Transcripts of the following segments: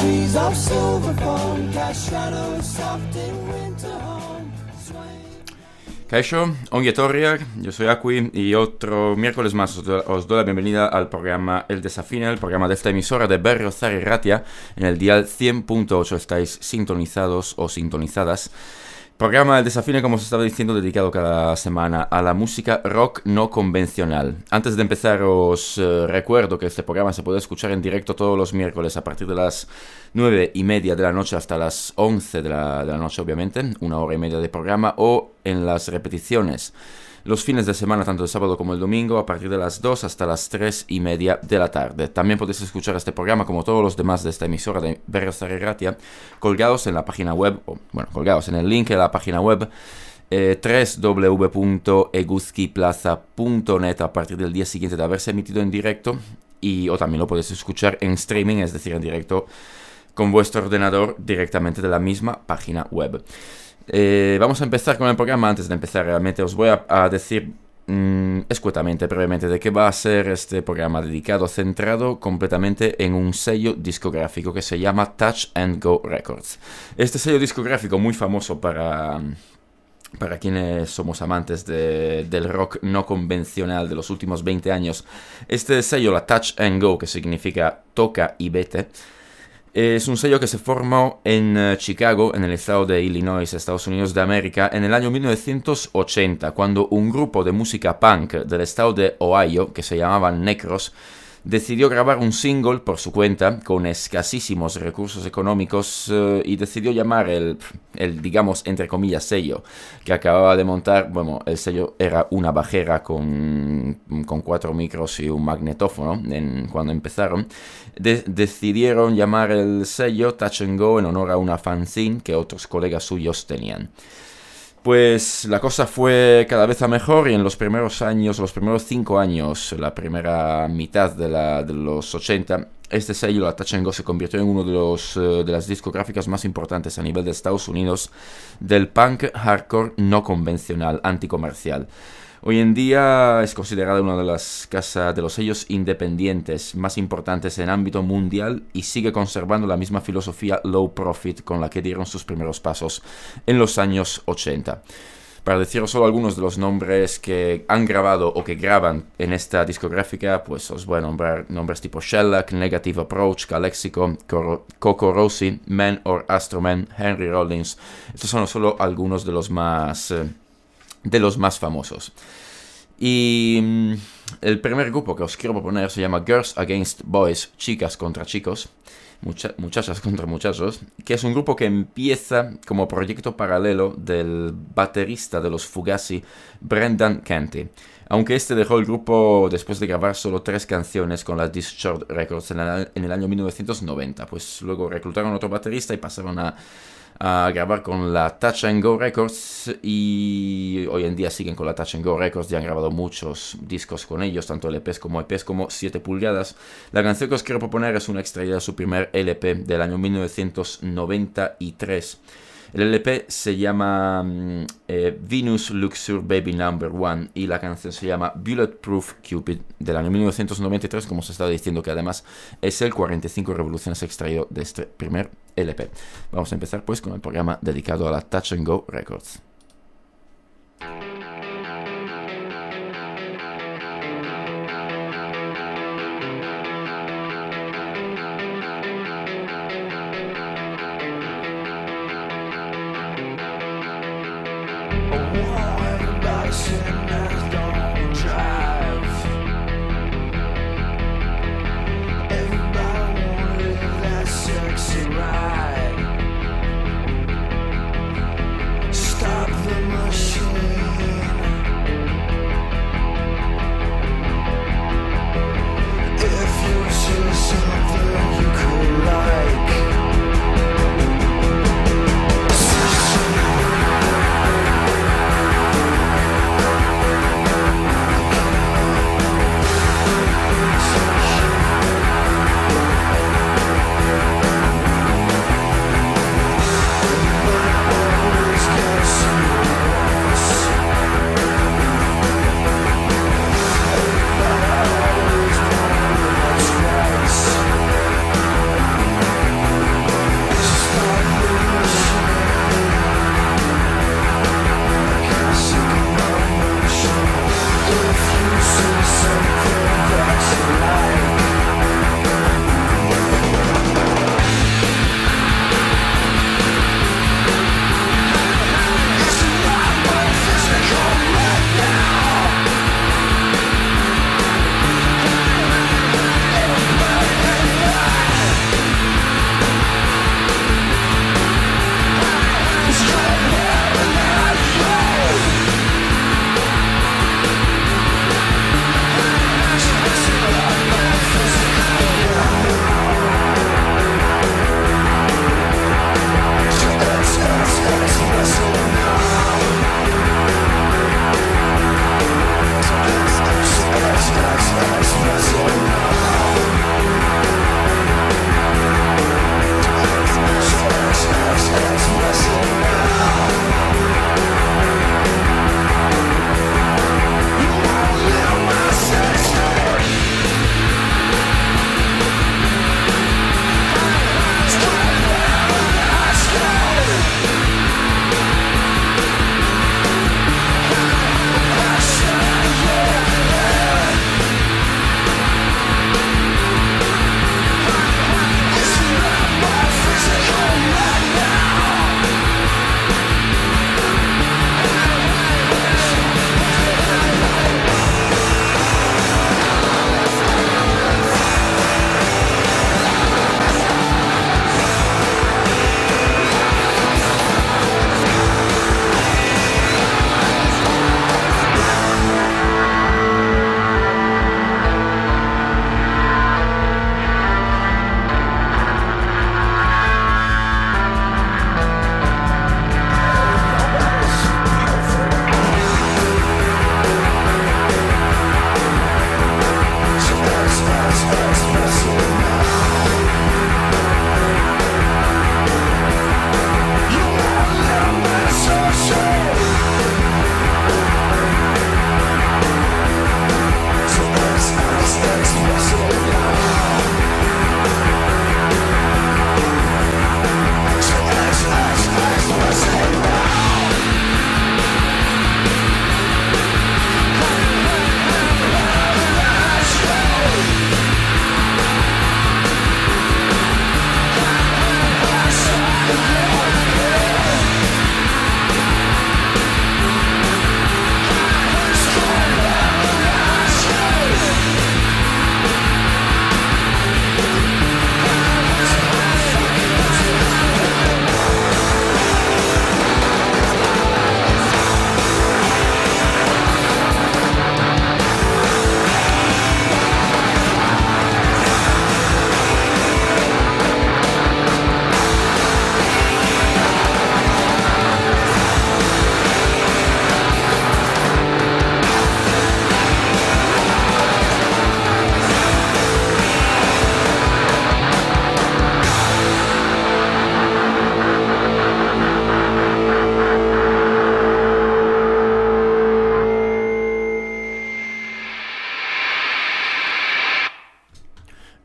trees of silver foam cast shadows soft in winter home. Kaixo, ongi etorriak, yo soy Akui y otro miércoles más os doy la bienvenida al programa El Desafine, el programa de esta emisora de Berriozar y Ratia. En el dial 100.8 estáis sintonizados o sintonizadas. Programa El Desafine, como os estaba diciendo, dedicado cada semana a la música rock no convencional. Antes de empezar os recuerdo que este programa se puede escuchar en directo todos los miércoles a partir de las 9:30 de la noche hasta las 11 de la noche, obviamente, 1 hora y media de programa, o en las repeticiones los fines de semana, tanto el sábado como el domingo, a partir de las 2 hasta las 3:30 de la tarde. También podéis escuchar este programa, como todos los demás de esta emisora de Berriozar y Ratia, colgados en la página web, colgados en el link de la página web www.eguzquiplaza.net a partir del día siguiente de haberse emitido en directo, o también lo podéis escuchar en streaming, es decir, en directo con vuestro ordenador directamente de la misma página web. Vamos a empezar con el programa. Antes de empezar, realmente os voy a decir escuetamente, brevemente, de qué va a ser este programa dedicado, centrado completamente en un sello discográfico que se llama Touch and Go Records. Este sello discográfico muy famoso para quienes somos amantes del rock no convencional de los últimos 20 años. Este sello, la Touch and Go, que significa toca y vete, es un sello que se formó en Chicago, en el estado de Illinois, Estados Unidos de América, en el año 1980, cuando un grupo de música punk del estado de Ohio, que se llamaban Necros, decidió grabar un single por su cuenta, con escasísimos recursos económicos, y decidió llamar el, digamos, entre comillas, sello que acababa de montar. Bueno, el sello era una bajera con 4 micros y un magnetófono cuando empezaron. Decidieron llamar el sello Touch and Go en honor a una fanzine que otros colegas suyos tenían. Pues la cosa fue cada vez a mejor, y en los primeros 5 años, la primera mitad de los 80, este sello, la Touch and Go, se convirtió en uno de las discográficas más importantes a nivel de Estados Unidos del punk hardcore no convencional, anticomercial. Hoy en día es considerada una de las casas de los sellos independientes más importantes en ámbito mundial y sigue conservando la misma filosofía low profit con la que dieron sus primeros pasos en los años 80. Para deciros solo algunos de los nombres que han grabado o que graban en esta discográfica, pues os voy a nombrar nombres tipo Shellac, Negative Approach, Calexico, Coco Rossi, Man or Astroman, Henry Rollins. Estos son solo algunos de los más famosos. Y el primer grupo que os quiero proponer se llama Girls Against Boys, chicas contra chicos, muchachas contra muchachos, que es un grupo que empieza como proyecto paralelo del baterista de los Fugazi, Brendan Canty. Aunque este dejó el grupo después de grabar solo 3 canciones con la Discharge Records en el año 1990, pues luego reclutaron otro baterista y pasaron a grabar con la Touch and Go Records, y hoy en día siguen con la Touch and Go Records. Ya han grabado muchos discos con ellos, tanto LPs como EPs como 7 pulgadas. La canción que os quiero proponer es una extraída de su primer LP del año 1993. El LP se llama Venus Luxury Baby Number 1 y la canción se llama Bulletproof Cupid del año 1993, como os estaba diciendo, que además es el 45 revoluciones extraído de este primer LP. Vamos a empezar pues con el programa dedicado a la Touch and Go Records. Stop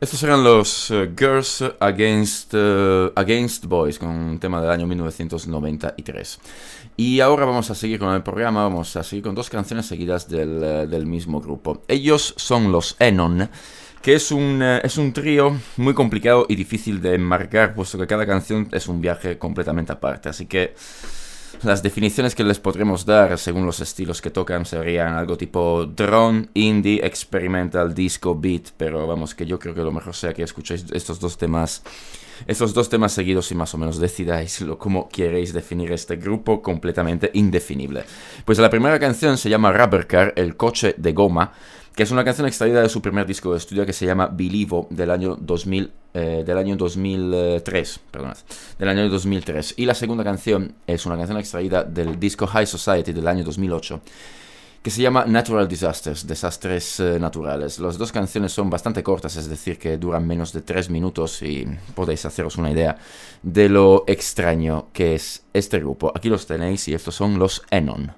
Estos eran los Girls Against Boys, con un tema del año 1993. Y ahora vamos a seguir con el programa, vamos a seguir con dos canciones seguidas del mismo grupo. Ellos son los Enon, que es un trío muy complicado y difícil de enmarcar, puesto que cada canción es un viaje completamente aparte. Así que las definiciones que les podremos dar según los estilos que tocan serían algo tipo drone, indie, experimental, disco, beat, pero vamos, que yo creo que lo mejor sea que escuchéis estos dos temas seguidos y más o menos decidáis cómo queréis definir este grupo completamente indefinible. Pues la primera canción se llama Rubber Car, el coche de goma, que es una canción extraída de su primer disco de estudio que se llama Believo del año 2003. Y la segunda canción es una canción extraída del disco High Society del año 2008 que se llama Natural Disasters, desastres naturales. Las dos canciones son bastante cortas, es decir, que duran menos de 3 minutos y podéis haceros una idea de lo extraño que es este grupo. Aquí los tenéis y estos son los Enon.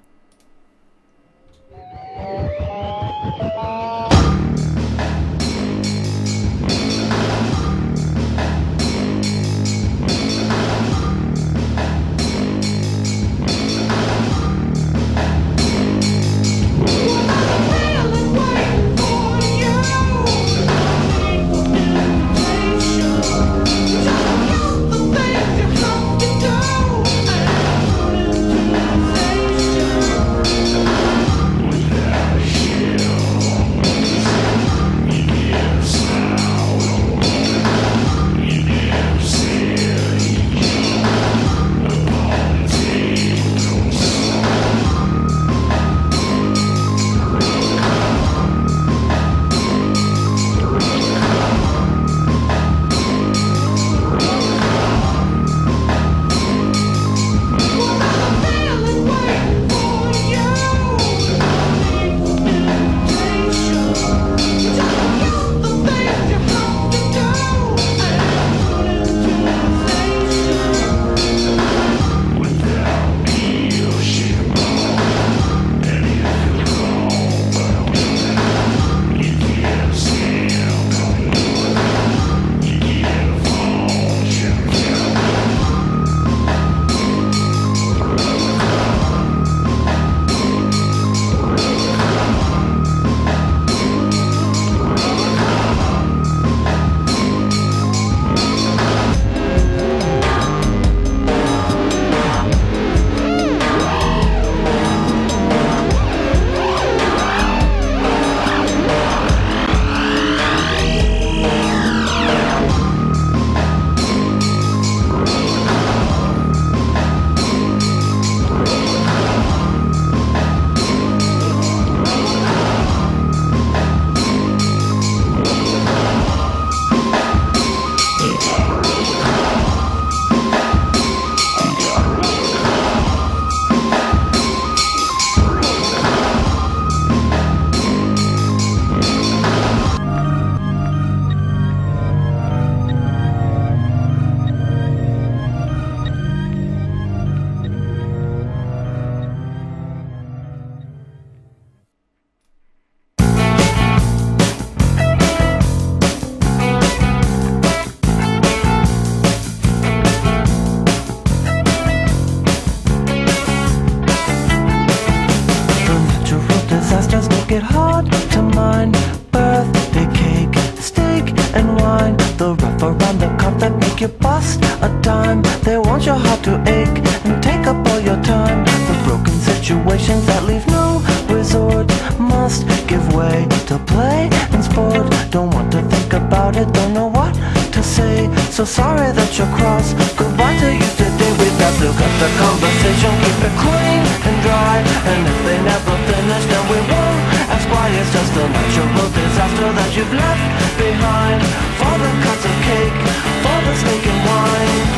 So sorry that you're cross. Goodbye to you today. We've got to cut the conversation, keep it clean and dry. And if they never finish, then we won't ask why. It's just a natural disaster that you've left behind. For the cuts of cake, for the steak and wine.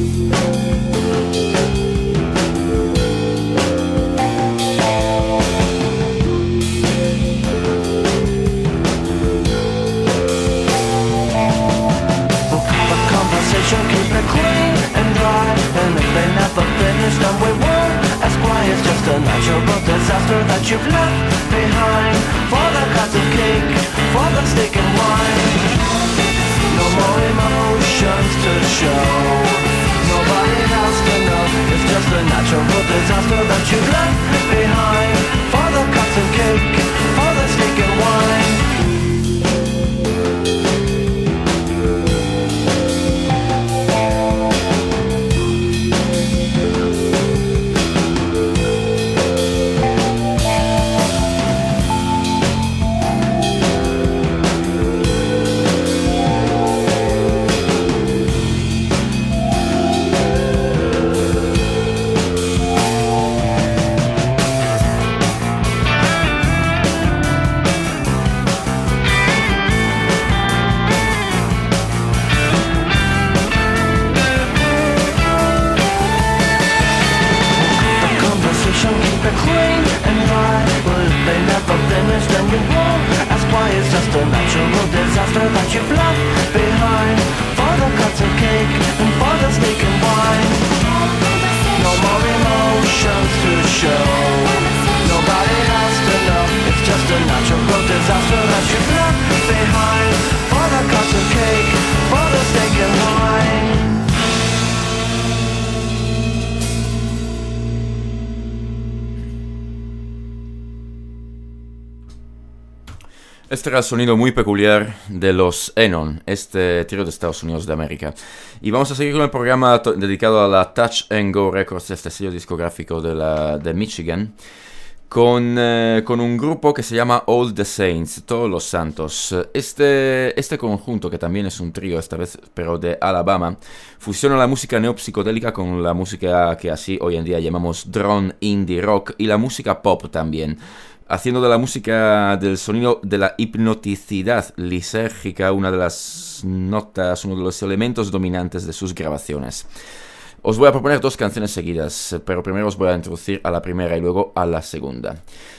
Keep it clean and dry. And if they never finish, then we won't ask why. It's just a natural disaster that you've left behind. For the cuts of cake, for the steak and wine. show. Nobody else can know. It's just a natural disaster that you've left behind. For the cups of cake, for the steak and wine. Clean and dry. Well, if they never finish, then you won't ask why. It's just a natural disaster that you've left behind. For the cuts of cake and for the steak and wine. No more emotions to show. Nobody else to know. It's just a natural disaster that you've left behind. For the cuts of cake, for the steak and wine. Este era el sonido muy peculiar de los Enon, este trío de Estados Unidos de América. Y vamos a seguir con el programa dedicado a la Touch and Go Records, este sello discográfico de Michigan, con un grupo que se llama All the Saints, Todos los Santos. Este conjunto, que también es un trío, esta vez pero de Alabama, fusiona la música neopsicodélica con la música que así hoy en día llamamos drone indie rock y la música pop también, haciendo de la música del sonido de la hipnoticidad lisérgica una de las notas, uno de los elementos dominantes de sus grabaciones. Os voy a proponer dos canciones seguidas, pero primero os voy a introducir a la primera y luego a la segunda.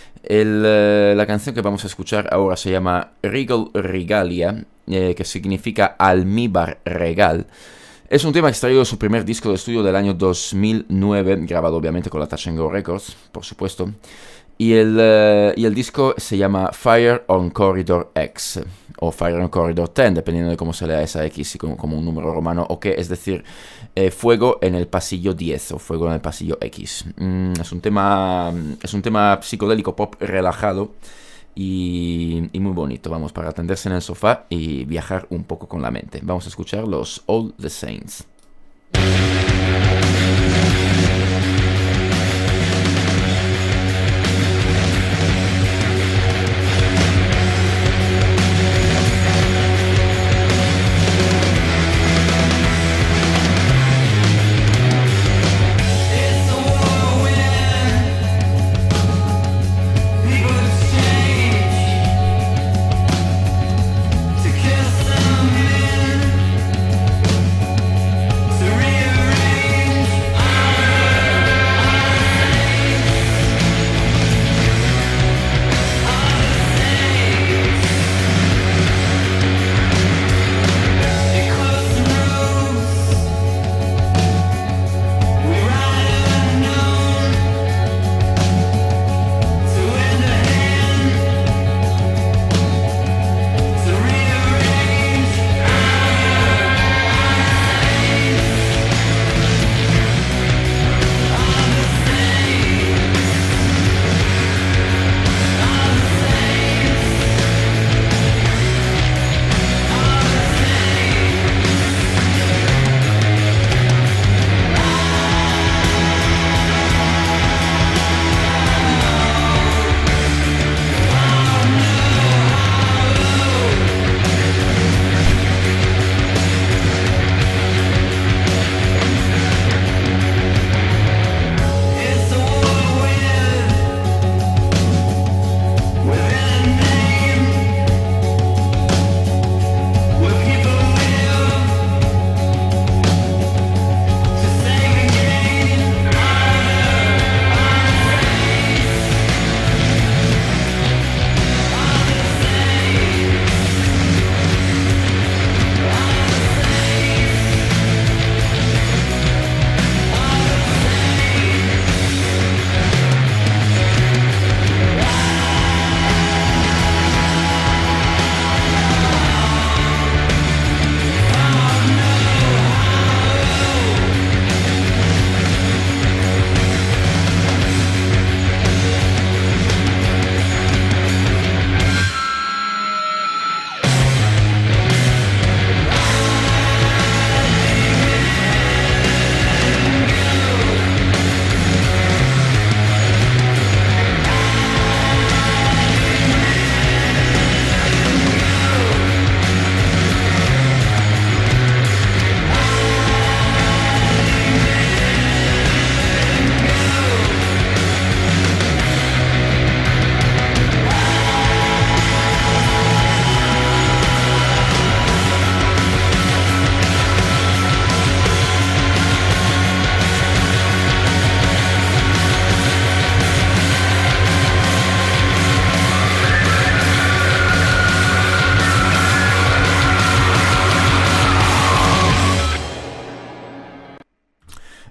La canción que vamos a escuchar ahora se llama Regal Regalia, que significa almíbar regal. Es un tema extraído de su primer disco de estudio del año 2009, grabado obviamente con la Touch and Go Records, por supuesto. Y el disco se llama Fire on Corridor X, o Fire on Corridor 10, dependiendo de cómo se lea esa X, como un número romano, o qué, es decir, Fuego en el pasillo 10, o Fuego en el pasillo X. Es un tema psicodélico pop relajado y muy bonito, vamos, para tenderse en el sofá y viajar un poco con la mente. Vamos a escuchar los All the Saints. To kiss them in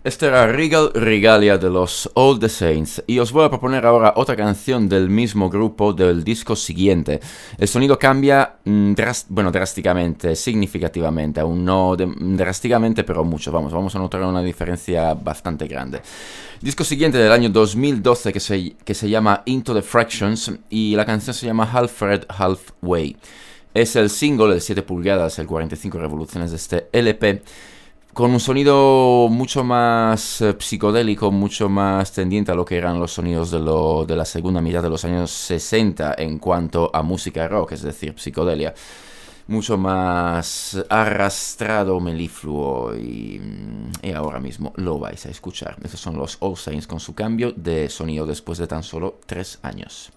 Este era Regal Regalia de los All the Saints y os voy a proponer ahora otra canción del mismo grupo del disco siguiente. El sonido cambia drásticamente, significativamente, aún no drásticamente pero mucho, vamos a notar una diferencia bastante grande. Disco siguiente del año 2012 que se llama Into the Fractions y la canción se llama Halfred Halfway. Es el single de 7 pulgadas, el 45 revoluciones de este LP, con un sonido mucho más psicodélico, mucho más tendiente a lo que eran los sonidos de la segunda mitad de los años 60 en cuanto a música rock, es decir, psicodelia. Mucho más arrastrado, melifluo y ahora mismo lo vais a escuchar. Estos son los All Saints con su cambio de sonido después de tan solo 3 años.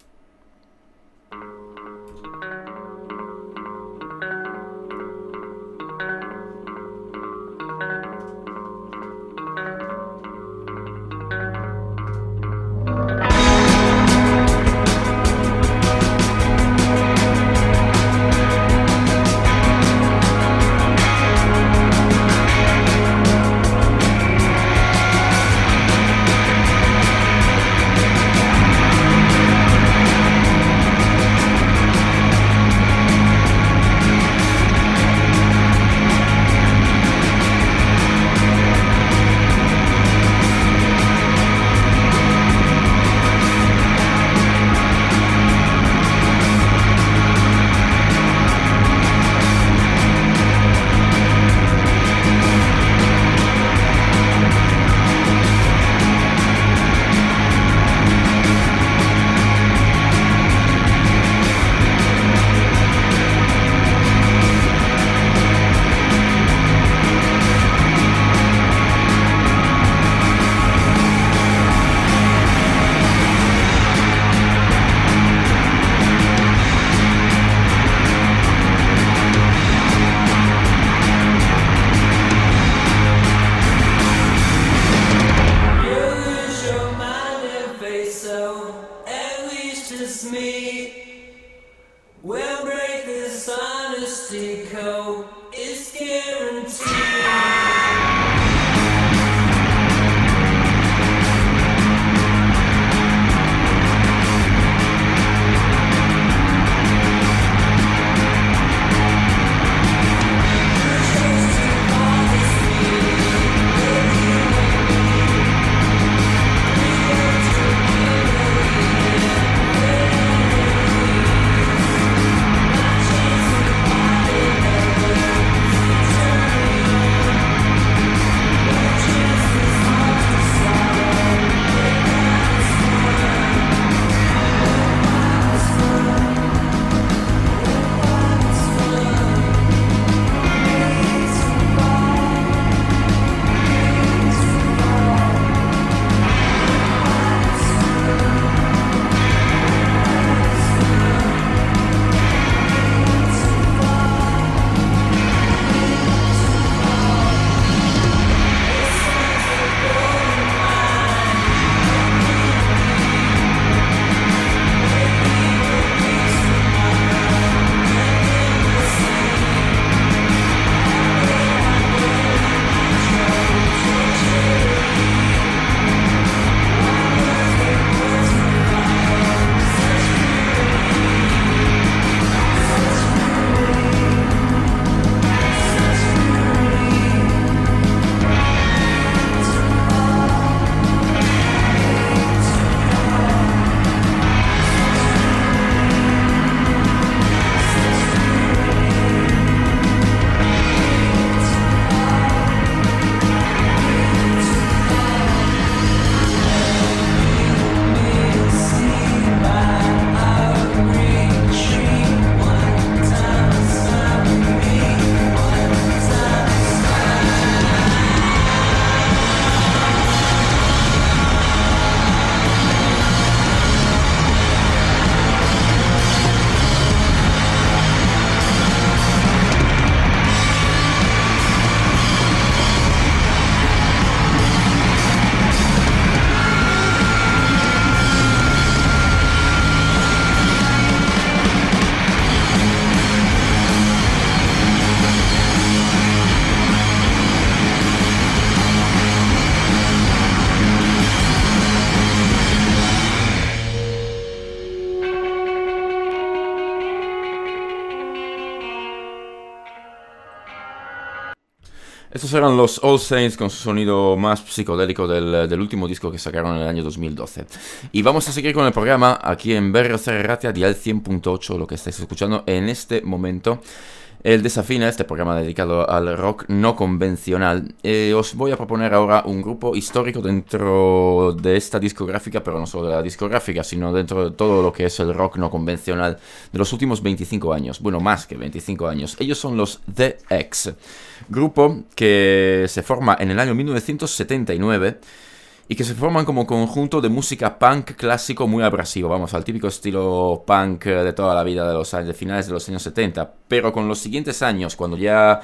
Estos eran los All Saints con su sonido más psicodélico del último disco que sacaron en el año 2012. Y vamos a seguir con el programa aquí en BRC Ratia, dial 100.8, lo que estáis escuchando en este momento. El Desafina, este programa dedicado al rock no convencional. Os voy a proponer ahora un grupo histórico dentro de esta discográfica, pero no solo de la discográfica, sino dentro de todo lo que es el rock no convencional de los últimos 25 años. Bueno, más que 25 años. Ellos son los The X, grupo que se forma en el año 1979 y que se forman como conjunto de música punk clásico muy abrasivo, vamos, al típico estilo punk de toda la vida de finales de los años 70, pero con los siguientes años, cuando ya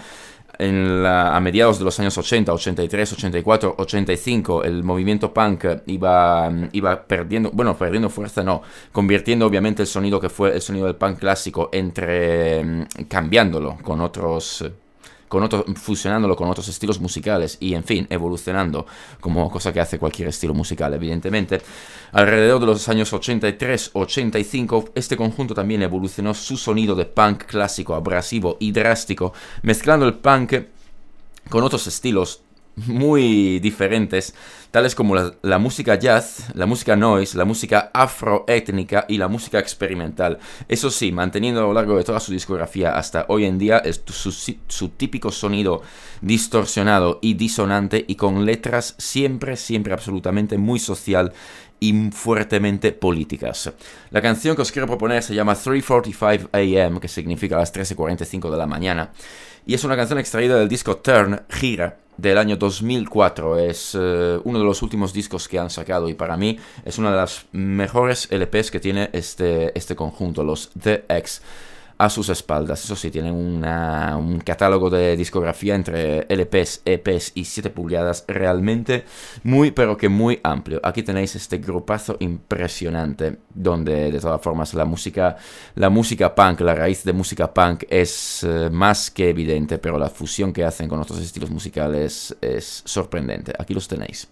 a mediados de los años 80, 83, 84, 85, el movimiento punk iba perdiendo, bueno, perdiendo fuerza no, convirtiendo obviamente el sonido que fue el sonido del punk clásico cambiándolo fusionándolo con otros estilos musicales y, en fin, evolucionando como cosa que hace cualquier estilo musical, evidentemente. Alrededor de los años 83-85, este conjunto también evolucionó su sonido de punk clásico, abrasivo y drástico, mezclando el punk con otros estilos muy diferentes, tales como la música jazz, la música noise, la música afroétnica y la música experimental. Eso sí, manteniendo a lo largo de toda su discografía hasta hoy en día su típico sonido distorsionado y disonante, y con letras siempre absolutamente muy social y fuertemente políticas. La canción que os quiero proponer se llama 3:45 AM, que significa las 13:45 de la mañana, y es una canción extraída del disco Turn, Gira, del año 2004. Es uno de los últimos discos que han sacado y para mí es una de las mejores LPs que tiene este conjunto, los The X, a sus espaldas. Eso sí, tienen un catálogo de discografía entre LPs, EPs y 7 pulgadas realmente muy, pero que muy amplio. Aquí tenéis este grupazo impresionante, donde de todas formas la música punk, la raíz de música punk es más que evidente, pero la fusión que hacen con otros estilos musicales es sorprendente. Aquí los tenéis.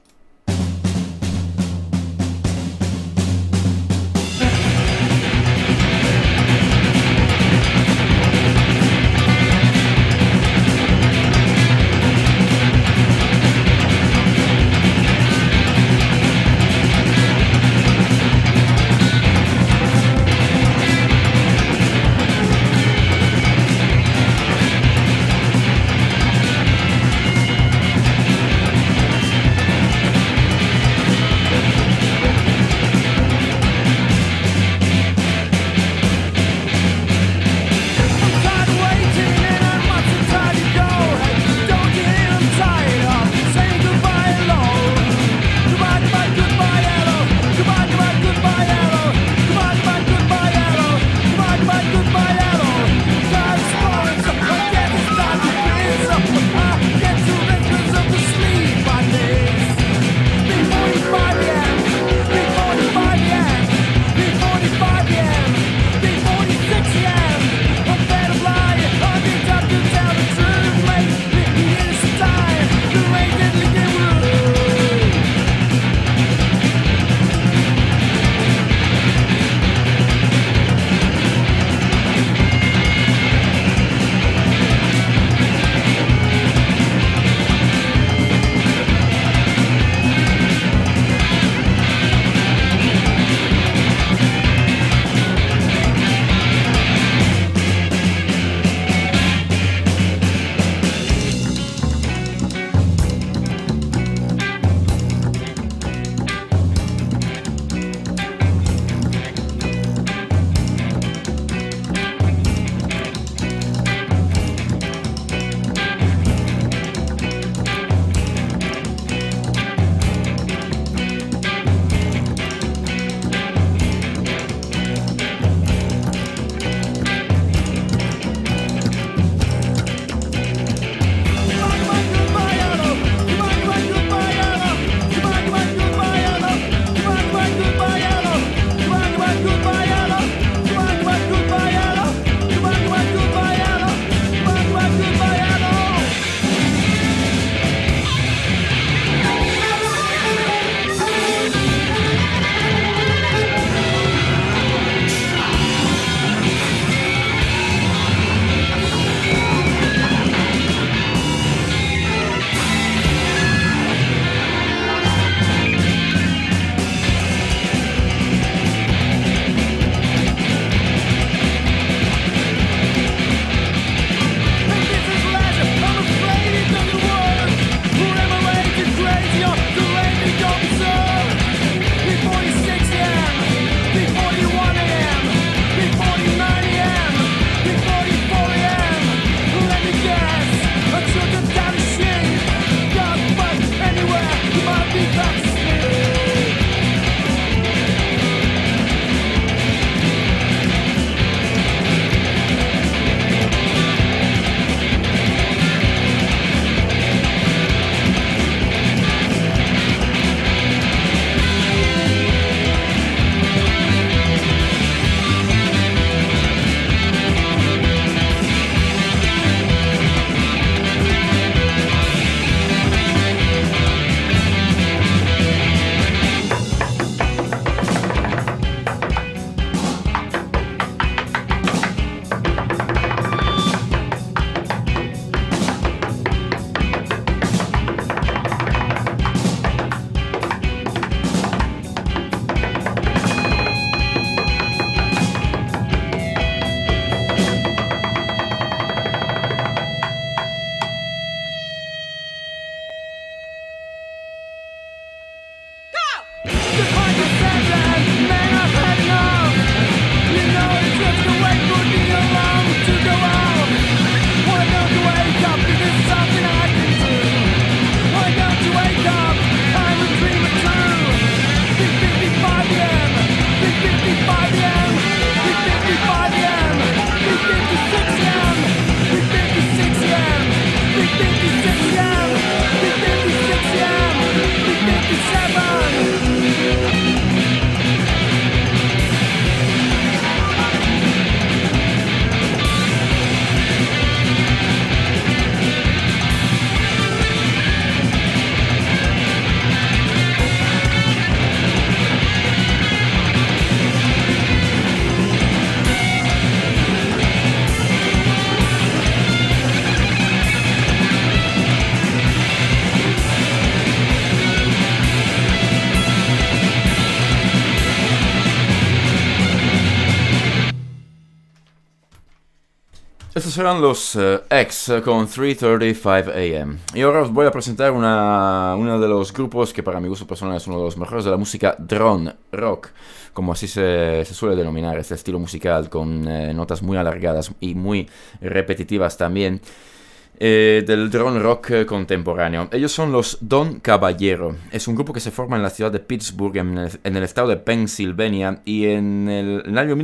Estos eran los X con 3:35 AM. Y ahora os voy a presentar uno de los grupos que para mi gusto personal es uno de los mejores de la música drone rock, como así se suele denominar este estilo musical, con notas muy alargadas y muy repetitivas también, del drone rock contemporáneo. Ellos son los Don Caballero. Es un grupo que se forma en la ciudad de Pittsburgh, en el estado de Pensilvania, y en el año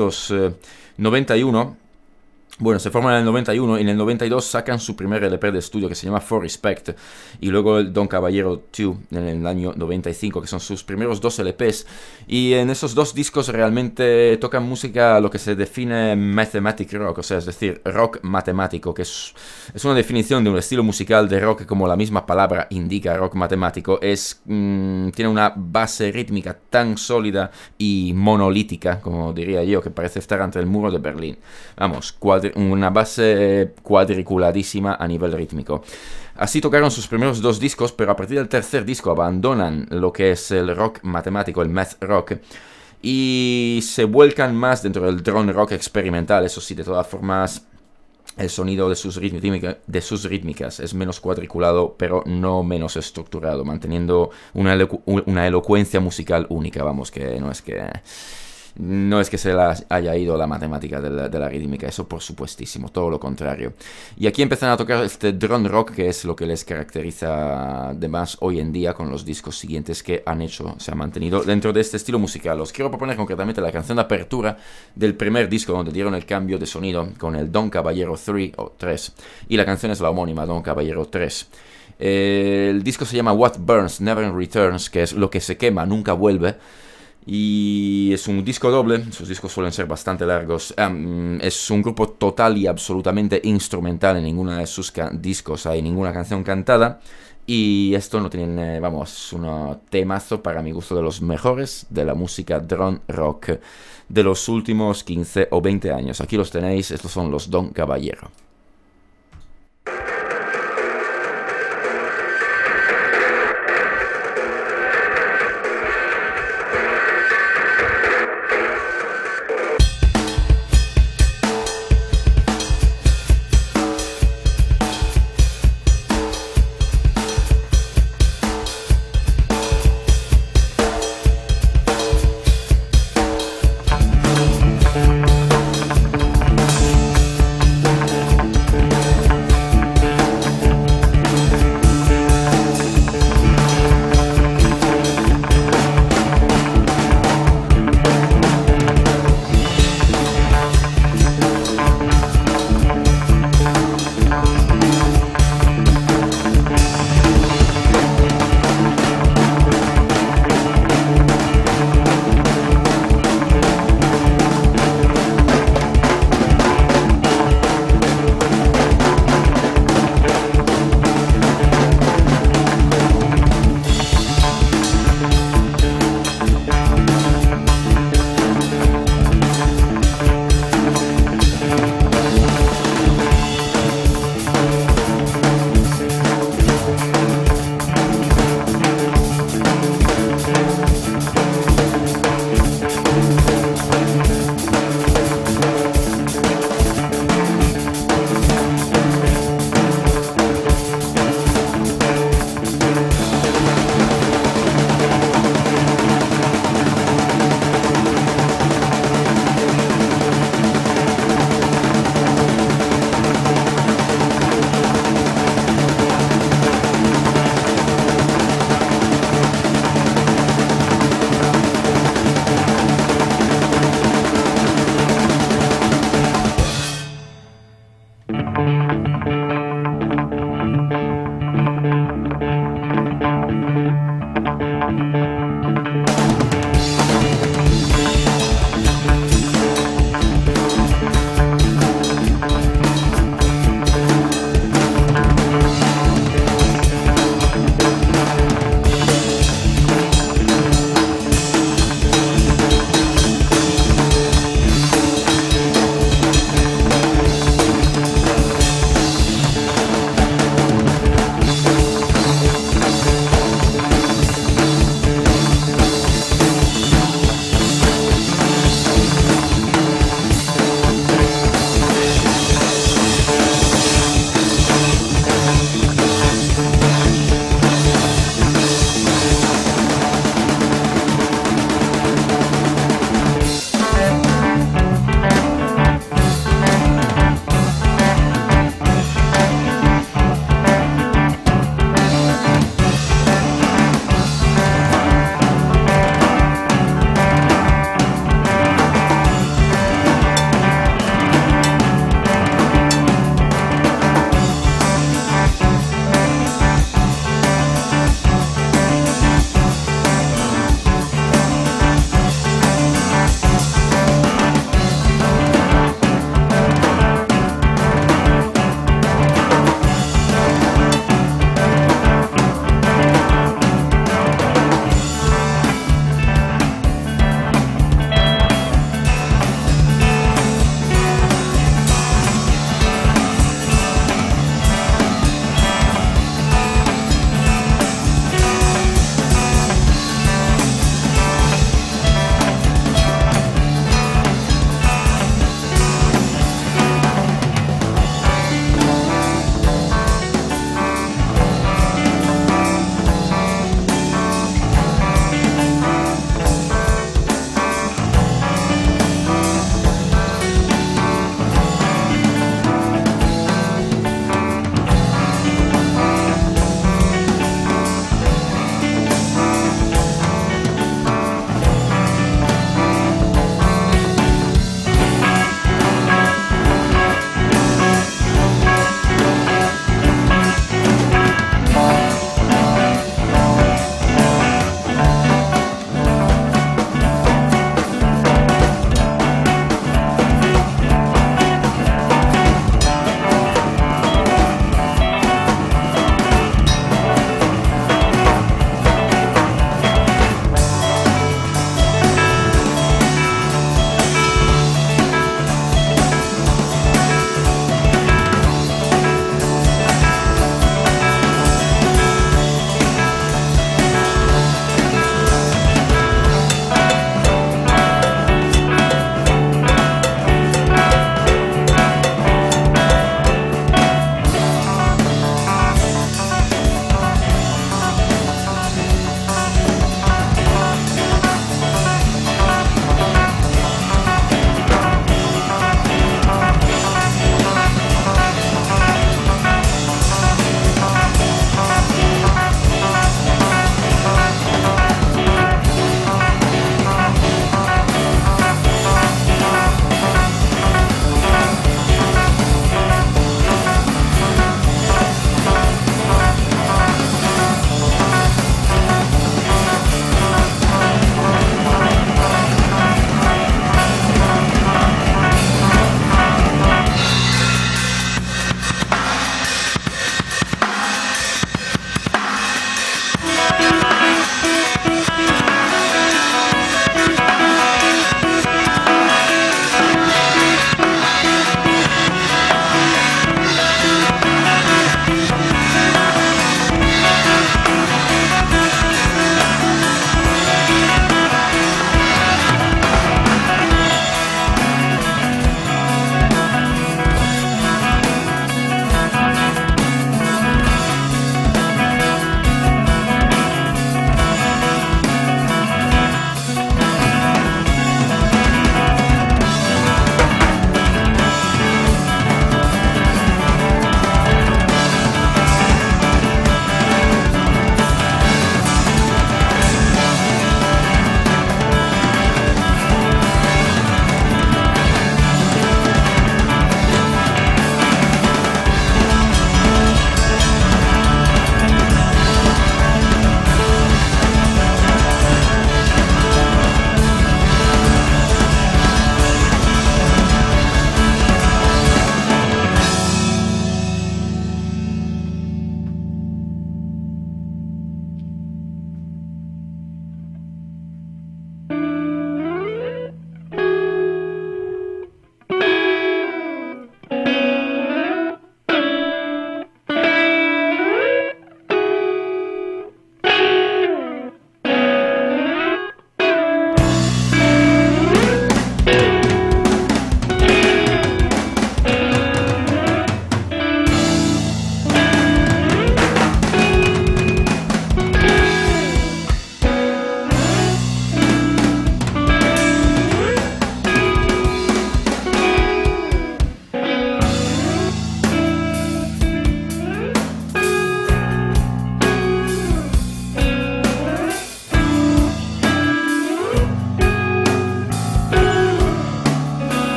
1991... Bueno, se forman en el 91 y en el 92 sacan su primer LP de estudio que se llama For Respect, y luego el Don Caballero 2 en el año 95, que son sus primeros dos LPs, y en esos dos discos realmente tocan música, lo que se define mathematic rock, o sea, es decir, rock matemático, que es una definición de un estilo musical de rock que, como la misma palabra indica, rock matemático, tiene una base rítmica tan sólida y monolítica, como diría yo, que parece estar ante el muro de Berlín. Vamos, una base cuadriculadísima a nivel rítmico. Así tocaron sus primeros dos discos, pero a partir del tercer disco abandonan lo que es el rock matemático, el math rock, y se vuelcan más dentro del drone rock experimental. Eso sí, de todas formas, el sonido de sus rítmicas es menos cuadriculado, pero no menos estructurado, manteniendo una elocuencia musical única. Vamos, que no es que se les haya ido la matemática de la rítmica, eso por supuestísimo, todo lo contrario. Y aquí empiezan a tocar este drone rock, que es lo que les caracteriza de más hoy en día con los discos siguientes que han hecho, se ha mantenido dentro de este estilo musical. Os quiero proponer concretamente la canción de apertura del primer disco, donde dieron el cambio de sonido con el Don Caballero 3 o 3, y la canción es la homónima, Don Caballero 3. El disco se llama What Burns Never Returns, que es lo que se quema nunca vuelve. Y es un disco doble, sus discos suelen ser bastante largos. Es un grupo total y absolutamente instrumental, en ninguno de sus discos hay ninguna canción cantada. Y esto no tiene, vamos, un temazo para mi gusto, de los mejores de la música drone rock de los últimos 15 o 20 años. Aquí los tenéis, estos son los Don Caballero.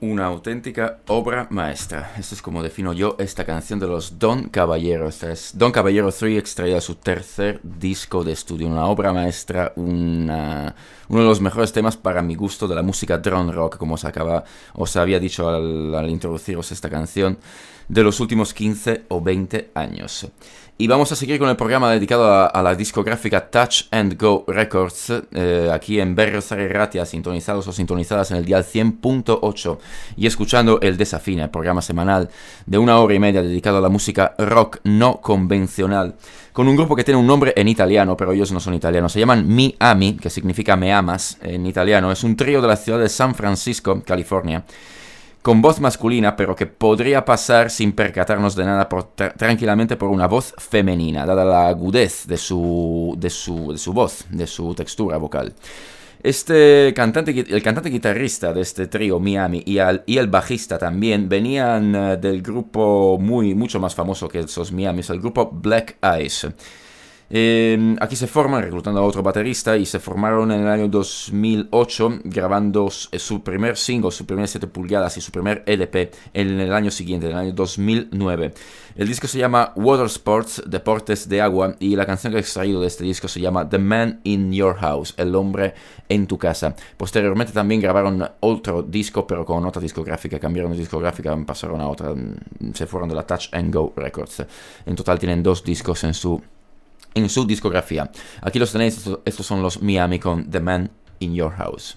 Una auténtica obra maestra. Esto es como defino yo esta canción de los Don Caballero. Esta es Don Caballero 3, extraída de su tercer disco de estudio. Una obra maestra, uno de los mejores temas para mi gusto de la música drone rock, como os había dicho al introduciros esta canción, de los últimos 15 o 20 años. Y vamos a seguir con el programa dedicado a la discográfica Touch and Go Records, aquí en Berriozar y Ratia, sintonizados o sintonizadas en el dial 100.8 y escuchando El Desafine, el programa semanal de 1 hora y media dedicado a la música rock no convencional, con un grupo que tiene un nombre en italiano, pero ellos no son italianos. Se llaman Mi-Ami, que significa me amas en italiano. Es un trío de la ciudad de San Francisco, California, con voz masculina, pero que podría pasar sin percatarnos de nada tranquilamente por una voz femenina, dada la agudez de su voz, de su textura vocal. El cantante guitarrista de este trío, Mi-Ami, y el bajista también, venían del grupo mucho más famoso que esos Mi-Amis, el grupo Black Eyes. Aquí se forman reclutando a otro baterista y se formaron en el año 2008 grabando su primer single, su primer 7 pulgadas y su primer LP en el año siguiente, en el año 2009. El disco se llama Water Sports, Deportes de Agua, y la canción que he extraído de este disco se llama The Man in Your House, El hombre en tu casa. Posteriormente también grabaron otro disco, pero con otra discográfica, cambiaron de discográfica, pasaron a otra, se fueron de la Touch and Go Records. En total tienen 2 discos en su discografía. Aquí los tenéis, estos son los Mi-Ami con The Man in Your House.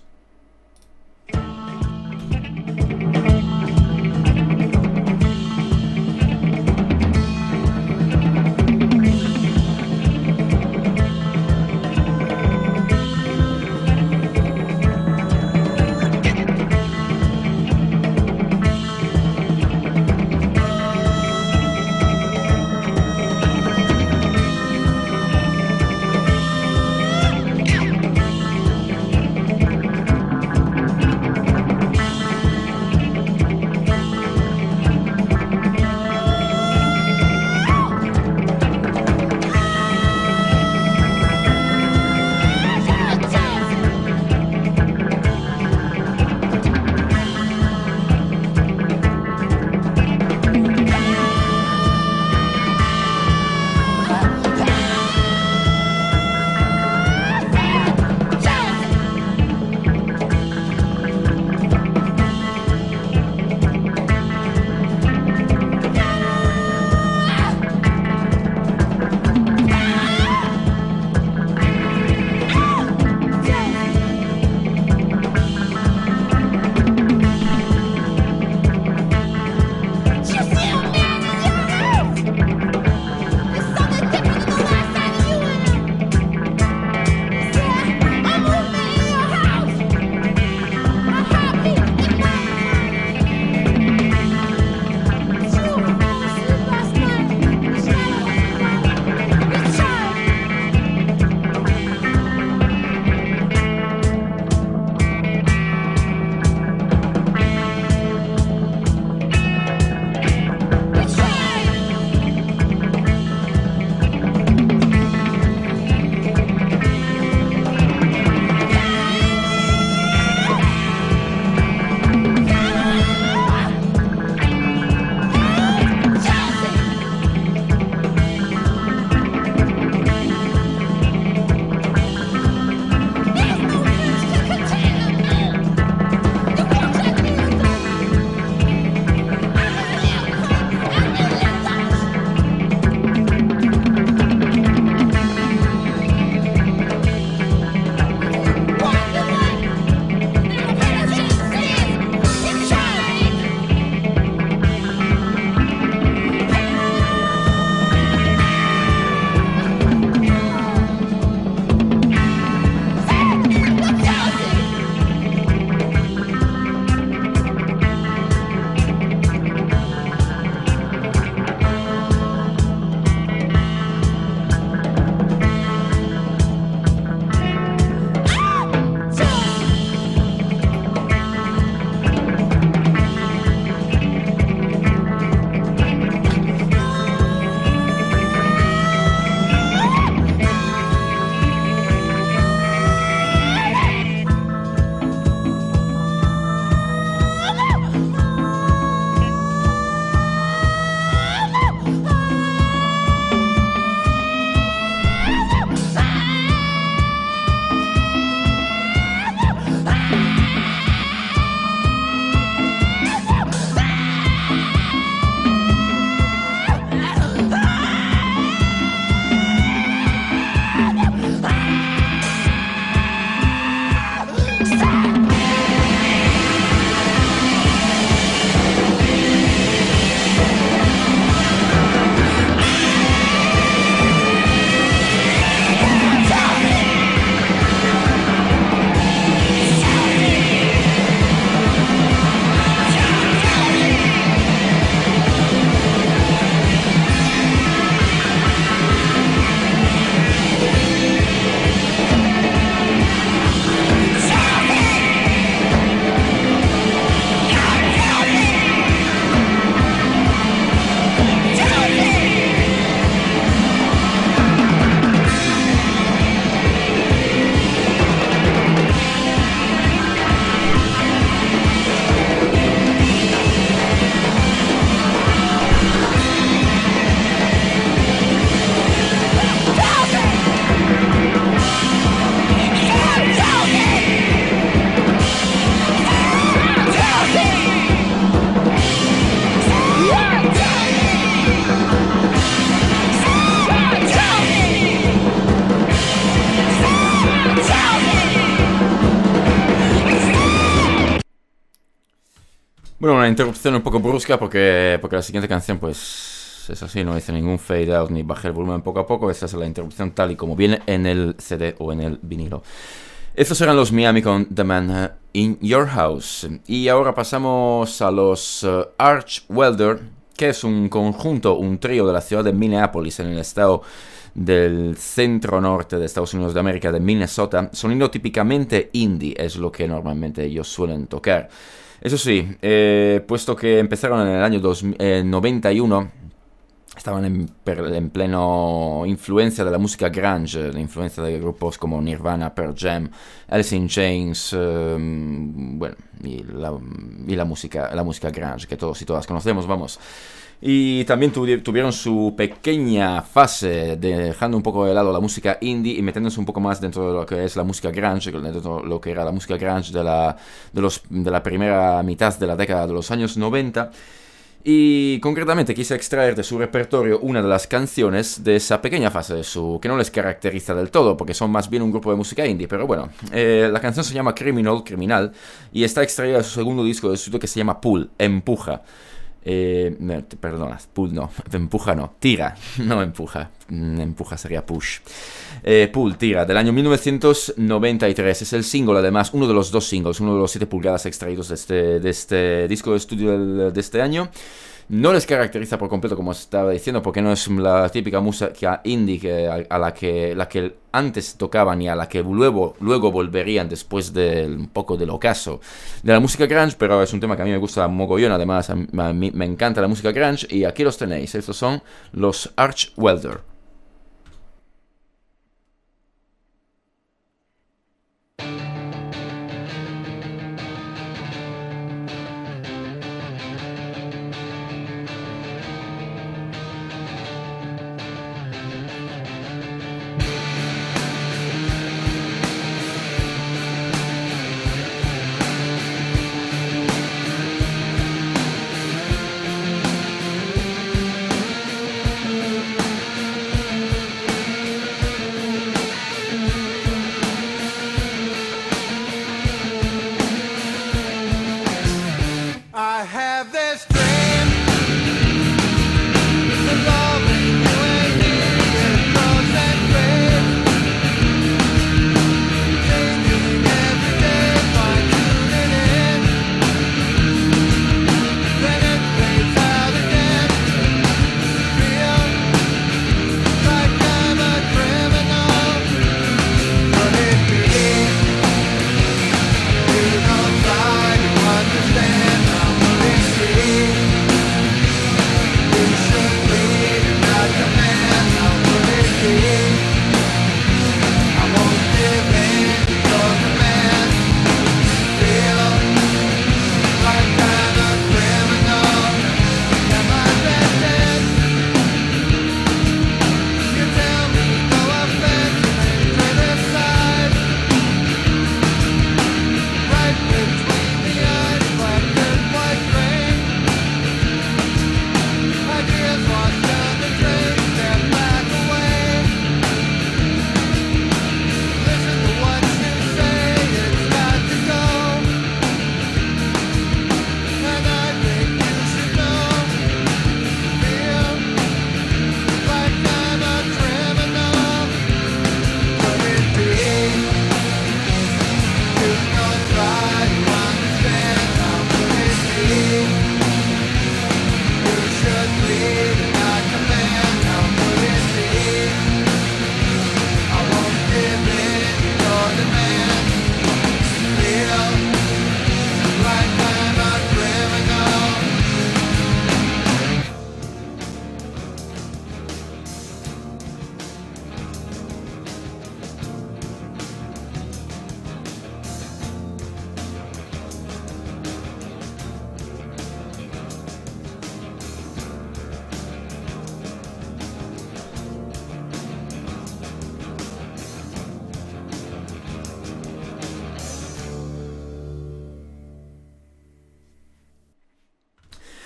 Bueno, una interrupción un poco brusca porque la siguiente canción pues es así, no hice ningún fade out ni bajé el volumen poco a poco. Esta es la interrupción tal y como viene en el CD o en el vinilo. Estos eran los Miami con The Man in Your House. Y ahora pasamos a los Arch Welder, que es un conjunto, un trío de la ciudad de Minneapolis, en el estado del centro norte de Estados Unidos de América, de Minnesota. Sonido típicamente indie, es lo que normalmente ellos suelen tocar. Eso sí, puesto que empezaron en el año 91, estaban en pleno influencia de la música grunge, la influencia de grupos como Nirvana, Pearl Jam, Alice in Chains, bueno, y la música grunge que todos y todas conocemos, vamos. Y también tuvieron su pequeña fase dejando un poco de lado la música indie y metiéndose un poco más dentro de lo que es la música grunge, dentro de lo que era la música grunge de la primera mitad de la década de los años 90. Y concretamente quise extraer de su repertorio una de las canciones de esa pequeña fase que no les caracteriza del todo, porque son más bien un grupo de música indie, pero bueno, la canción se llama Criminal, y está extraída de su segundo disco de estudio que se llama Pull, Empuja. Perdona, Pull no, Empuja no, Tira, no Empuja, Empuja sería Push. Pull, Tira, del año 1993, es el single además, uno de los dos singles, uno de los 7 pulgadas extraídos de este disco de estudio de este año. No les caracteriza por completo, como estaba diciendo, porque no es la típica música indie a la que antes tocaban y a la que luego volverían después de un poco del ocaso de la música grunge, pero es un tema que a mí me gusta mogollón. Además, a mí me encanta la música grunge y aquí los tenéis. Estos son los Arch Welder.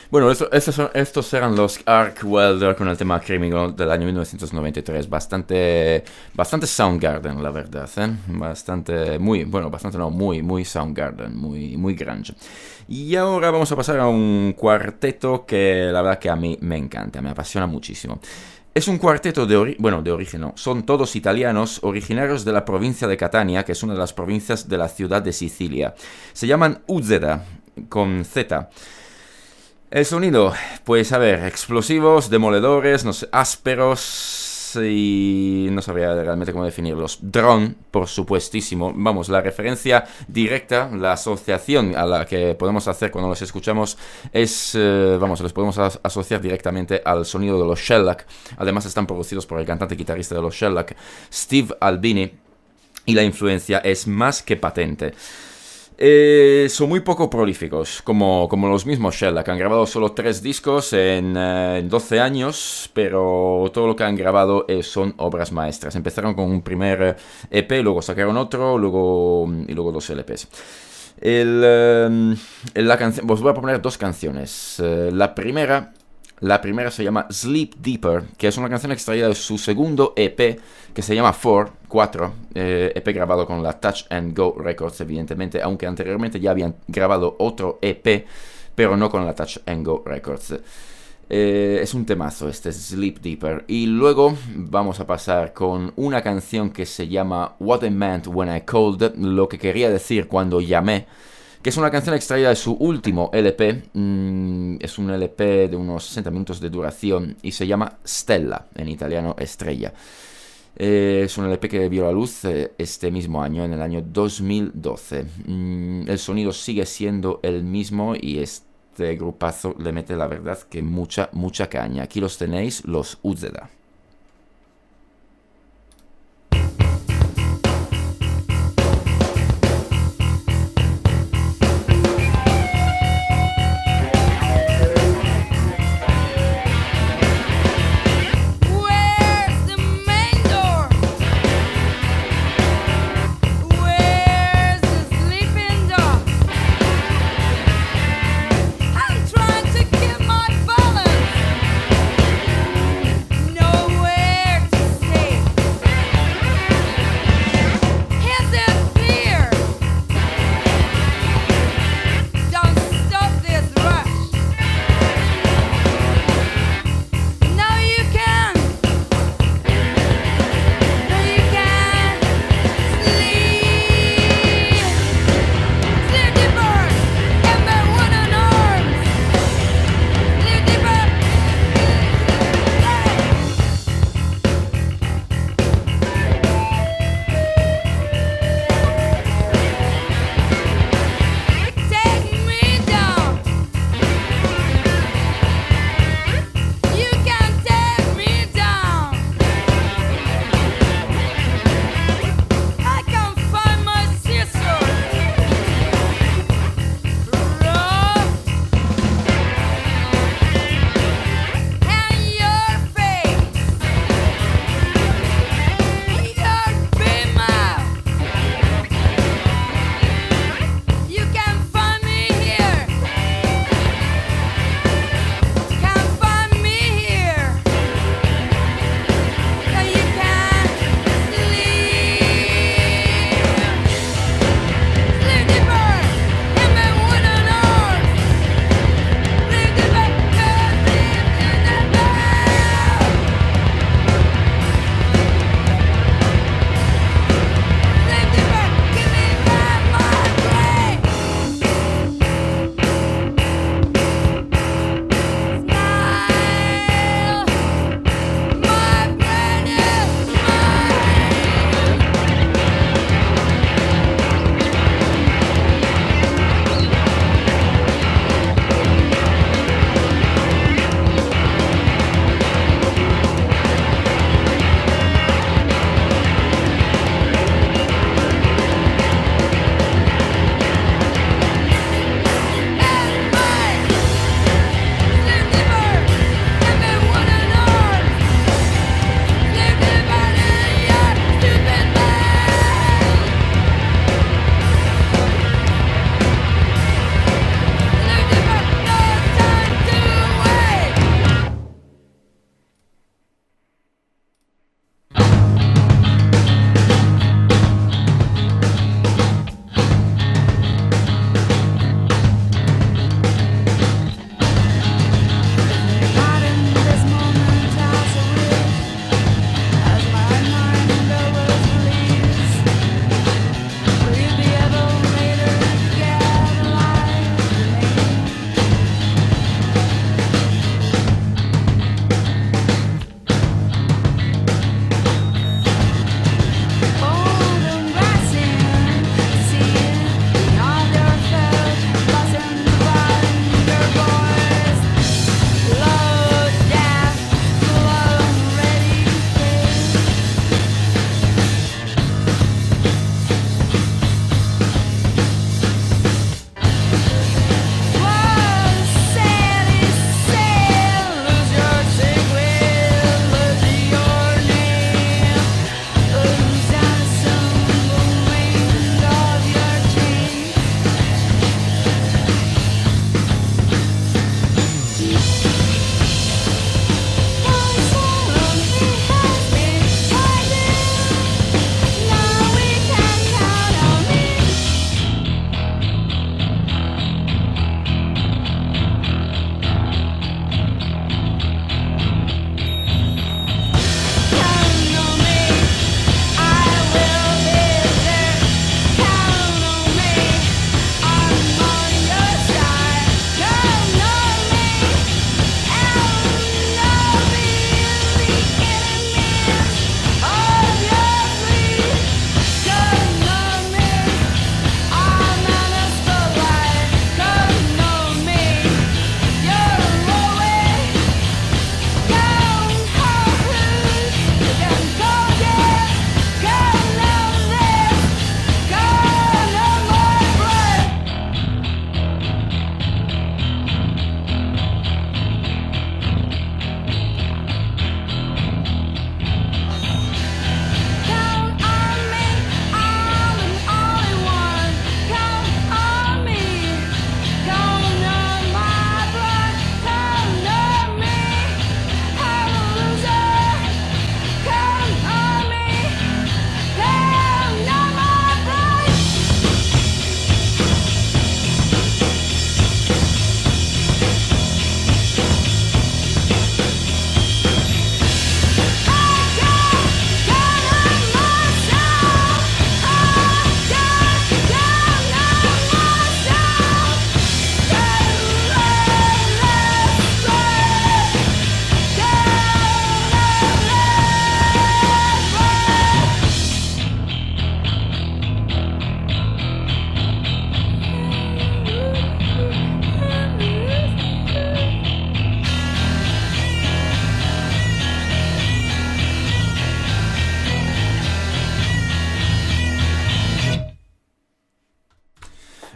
Bueno, estos eran los Ark Welder con el tema Criminal del año 1993. Bastante Soundgarden, la verdad, ¿eh? Muy Soundgarden, muy grunge. Y ahora vamos a pasar a un cuarteto que la verdad que a mí me encanta, me apasiona muchísimo. Es un cuarteto de origen, no. Son todos italianos, originarios de la provincia de Catania, que es una de las provincias de la ciudad de Sicilia. Se llaman Uzeda, con Z. El sonido, pues a ver, explosivos, demoledores, no sé, ásperos y no sabría realmente cómo definirlos. Drone, por supuestísimo. Vamos, la referencia directa, la asociación a la que podemos hacer cuando los escuchamos es, los podemos asociar directamente al sonido de los Shellac. Además están producidos por el cantante y guitarrista de los Shellac, Steve Albini, y la influencia es más que patente. Son muy poco prolíficos, como los mismos Shellac. Han grabado solo 3 discos en 12 años, pero todo lo que han grabado son obras maestras. Empezaron con un primer EP, luego sacaron otro, y luego 2 LPs. La canción, os voy a poner 2 canciones. La primera se llama Sleep Deeper, que es una canción extraída de su segundo EP, que se llama 4, EP grabado con la Touch and Go Records, evidentemente, aunque anteriormente ya habían grabado otro EP, pero no con la Touch and Go Records. Es un temazo este Sleep Deeper. Y luego vamos a pasar con una canción que se llama What I Meant When I Called, lo que quería decir cuando llamé, que es una canción extraída de su último LP. Es un LP de unos 60 minutos de duración y se llama Stella, en italiano Estrella. Es un LP que vio la luz este mismo año, en el año 2012. El sonido sigue siendo el mismo y este grupazo le mete, la verdad, que mucha caña. Aquí los tenéis, los Uzeda. No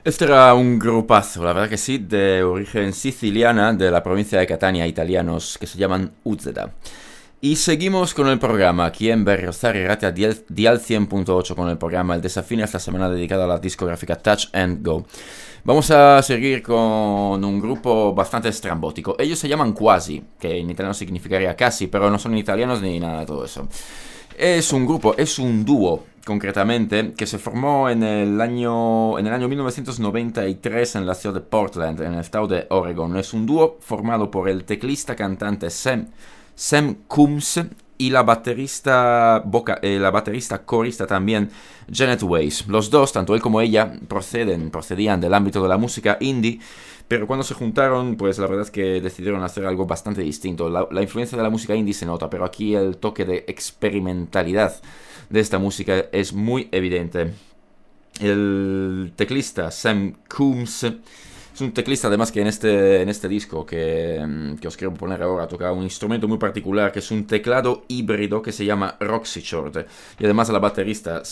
Este era un grupazo, la verdad que sí, de origen siciliana, de la provincia de Catania, italianos, que se llaman Uzeda. Y seguimos con el programa, aquí en Berriozar Ratia di al 100.8 con el programa El Desafío, esta semana dedicada a la discográfica Touch and Go. Vamos a seguir con un grupo bastante estrambótico. Ellos se llaman Quasi, que en italiano significaría casi, pero no son italianos ni nada de todo eso. Es un grupo, es un dúo, concretamente, que se formó en el año 1993 en la ciudad de Portland, en el estado de Oregon. Es un dúo formado por el teclista cantante Sam Coombs y la baterista corista también Janet Weiss. Los dos, tanto él como ella, procedían del ámbito de la música indie, pero cuando se juntaron, pues la verdad es que decidieron hacer algo bastante distinto. La influencia de la música indie se nota, pero aquí el toque de experimentalidad de esta música es muy evidente. El teclista Sam Coombs es un teclista además que en este disco que os quiero poner ahora toca un instrumento muy particular que es un teclado híbrido que se llama Roxy Short. Y además la baterista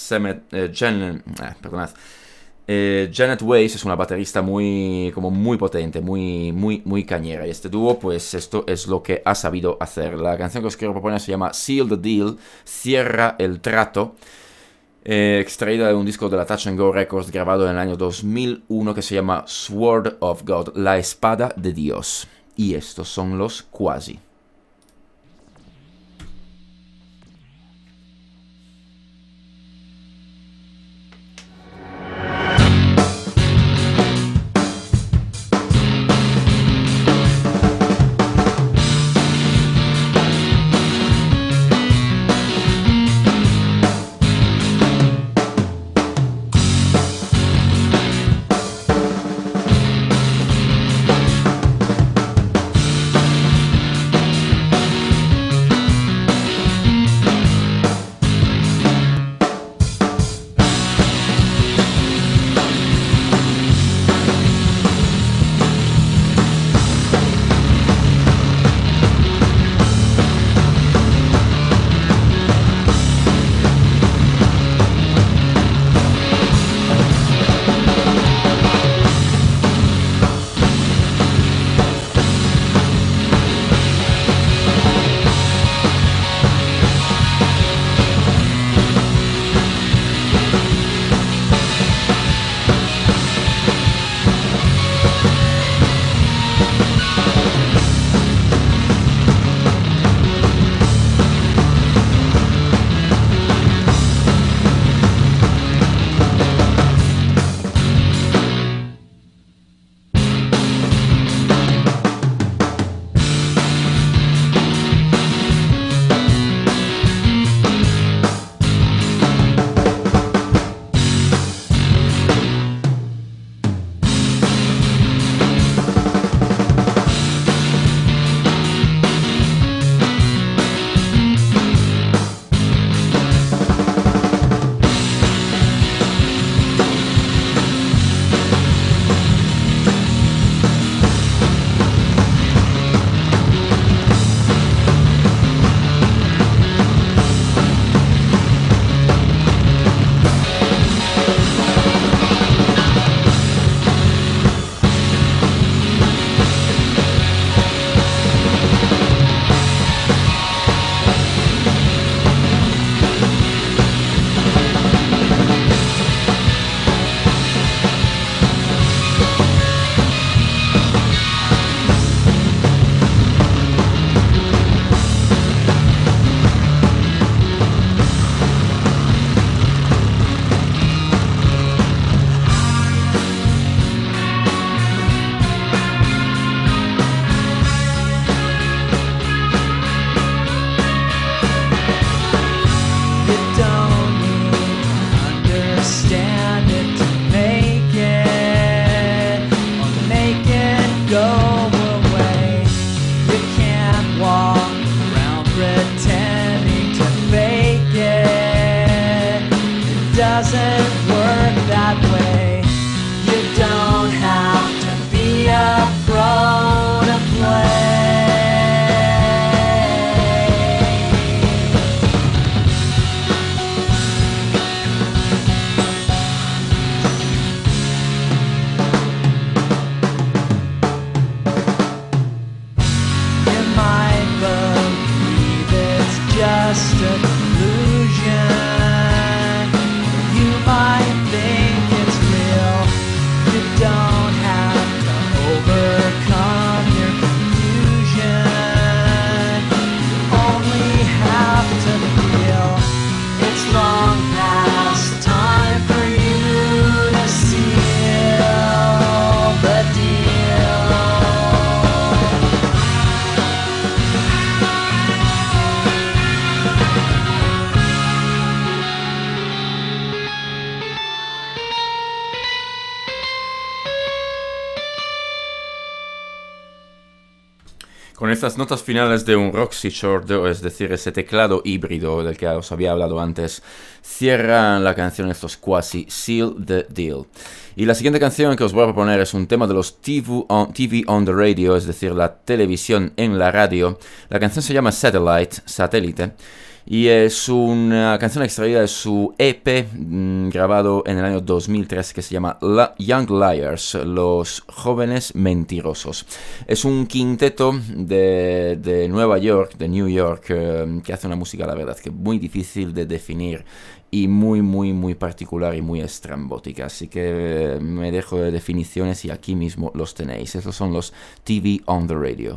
Janet Weiss es una baterista muy potente, muy cañera. Y este dúo, pues esto es lo que ha sabido hacer. La canción que os quiero proponer se llama Seal the Deal, Cierra el Trato. Extraída de un disco de la Touch and Go Records grabado en el año 2001 que se llama Sword of God, la espada de Dios. Y estos son los Quasi. You might believe it's just a delusion. You might think it's real. You don't have to overcome your confusion. You only have to feel it's long past time for you to seal the deal. Con estas notas finales de un Roxy Short, es decir, ese teclado híbrido del que os había hablado antes, cierran la canción estos Quasi Seal the Deal. Y la siguiente canción que os voy a proponer es un tema de los TV on the Radio, es decir, la televisión en la radio. La canción se llama Satellite, y es una canción extraída de su EP grabado en el año 2003 que se llama Young Liars, los jóvenes mentirosos. Es un quinteto de Nueva York, de New York, que hace una música, la verdad, que muy difícil de definir y muy particular y muy estrambótica. Así que me dejo de definiciones y aquí mismo los tenéis. Estos son los TV on the Radio.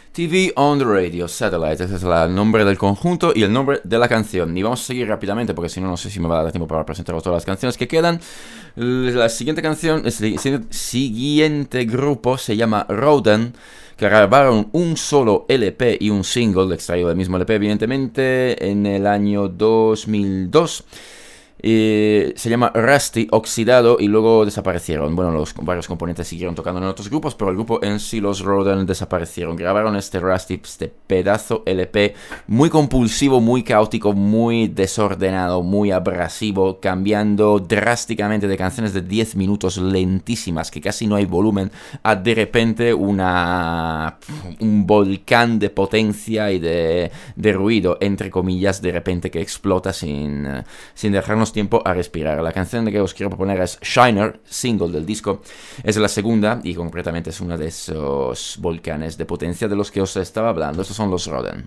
TV on the Radio, Satellite, ese es el nombre del conjunto y el nombre de la canción. Y vamos a seguir rápidamente porque si no, no sé si me va a dar tiempo para presentar todas las canciones que quedan. La siguiente canción, el siguiente grupo se llama Rodan, que grabaron un solo LP y un single, extraído del mismo LP evidentemente, en el año 2002. Se llama Rusty, Oxidado, y luego desaparecieron. Bueno, los varios componentes siguieron tocando en otros grupos, pero el grupo en sí, los Rodan, desaparecieron. Grabaron este Rusty, este pedazo LP, muy compulsivo, muy caótico, muy desordenado, muy abrasivo, cambiando drásticamente de canciones de 10 minutos lentísimas, que casi no hay volumen, a de repente un volcán de potencia y de ruido, entre comillas, de repente que explota sin dejarnos tiempo a respirar. La canción que os quiero proponer es Shiner, single del disco. Es la segunda y concretamente es uno de esos volcanes de potencia de los que os estaba hablando. Estos son los Rodan.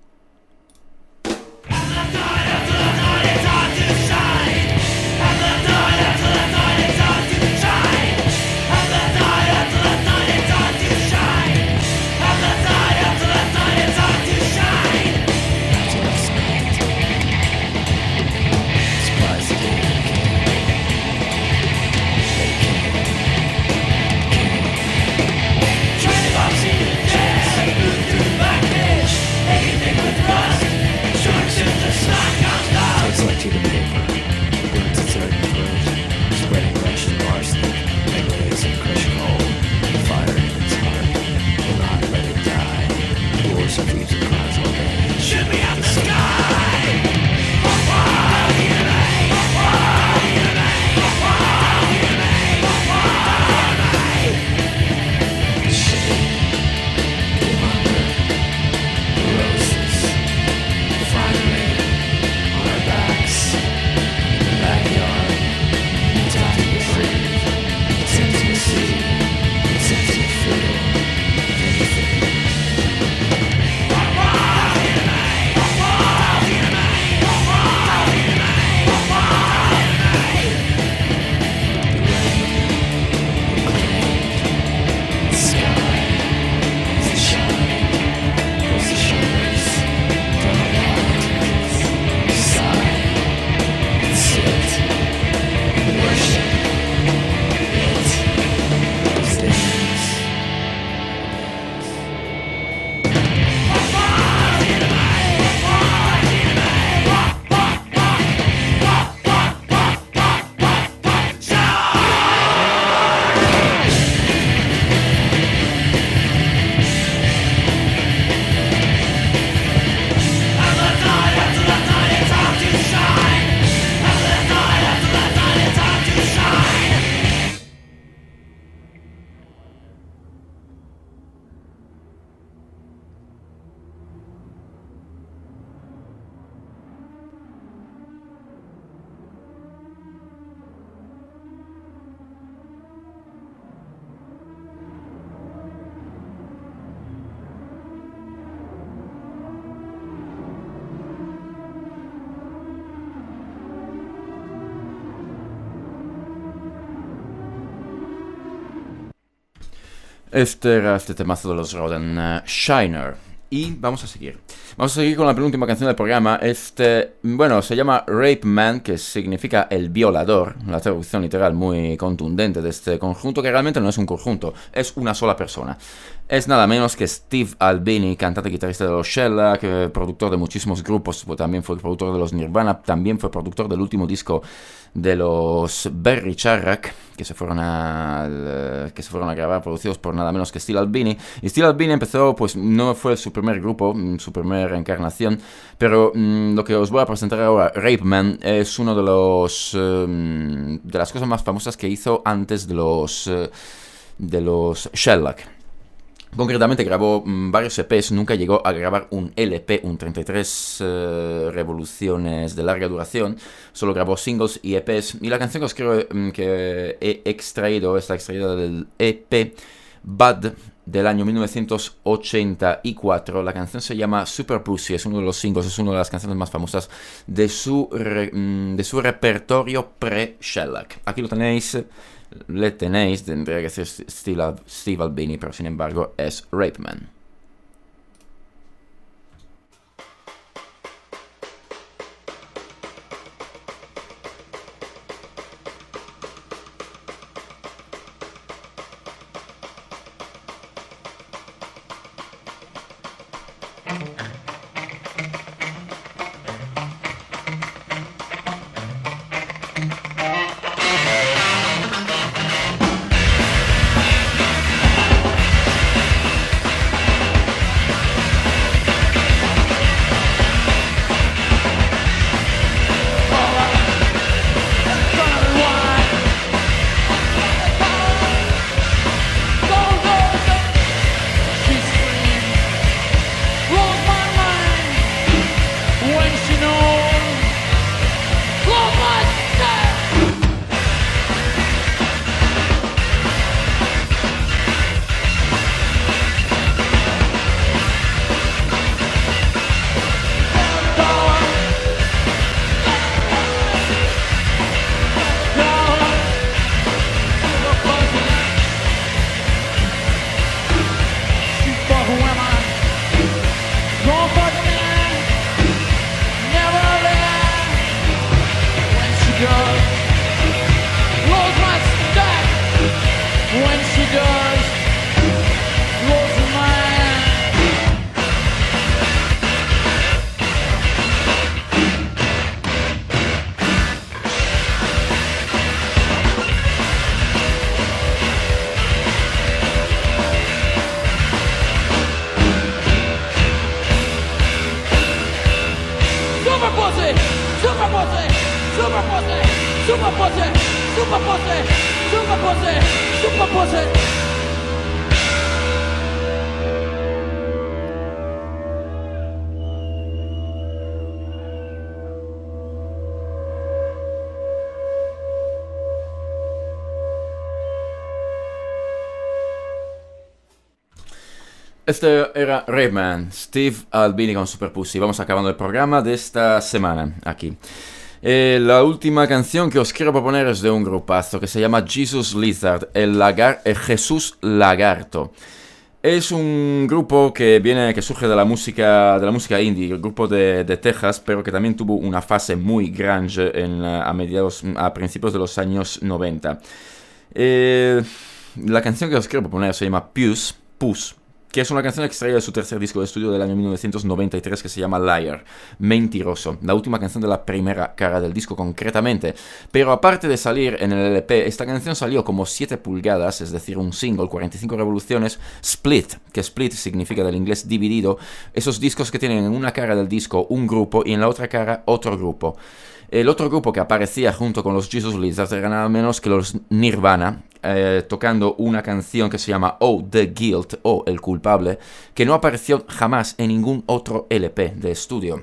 Este era este temazo de los Rodan, Shiner. Y vamos a seguir. Vamos a seguir con la penúltima canción del programa. Bueno, se llama Rape Man, que significa el violador. La traducción literal muy contundente de este conjunto, que realmente no es un conjunto, es una sola persona. Es nada menos que Steve Albini, cantante y guitarrista de los Shellac, productor de muchísimos grupos, también fue productor de los Nirvana, también fue productor del último disco de los Berry Charrac, que se fueron a grabar, producidos por nada menos que Steve Albini. Y Steve Albini empezó, pues no fue su primer grupo, su primera encarnación, pero lo que os voy a presentar ahora, Rape Man, es uno de las cosas más famosas que hizo antes de los Shellac. Concretamente grabó varios EPs, nunca llegó a grabar un LP, un 33 revoluciones de larga duración, solo grabó singles y EPs, y la canción que os creo que he extraído, está extraída del EP Bad del año 1984, la canción se llama Super Pussy, es uno de los singles, es una de las canciones más famosas de su repertorio pre-Shellac. Aquí lo tenéis. Le tenéis, tendría que ser Steve Albini, pero sin embargo es Rape Man. Este era Raveman, Steve Albini con Super Pussy. Vamos acabando el programa de esta semana aquí. La última canción que os quiero proponer es de un grupazo que se llama Jesus Lizard, el Jesús Lagarto. Es un grupo que surge de la música indie, el grupo de Texas, pero que también tuvo una fase muy grunge a principios de los años 90. La canción que os quiero proponer se llama Puss, que es una canción extraída de su tercer disco de estudio del año 1993 que se llama Liar, Mentiroso, la última canción de la primera cara del disco concretamente. Pero aparte de salir en el LP, esta canción salió como 7 pulgadas, es decir, un single, 45 revoluciones, split, que split significa del inglés dividido, esos discos que tienen en una cara del disco un grupo y en la otra cara otro grupo. El otro grupo que aparecía junto con los Jesus Lizards era nada menos que los Nirvana, tocando una canción que se llama Oh, The Guilt, o El Culpable, que no apareció jamás en ningún otro LP de estudio.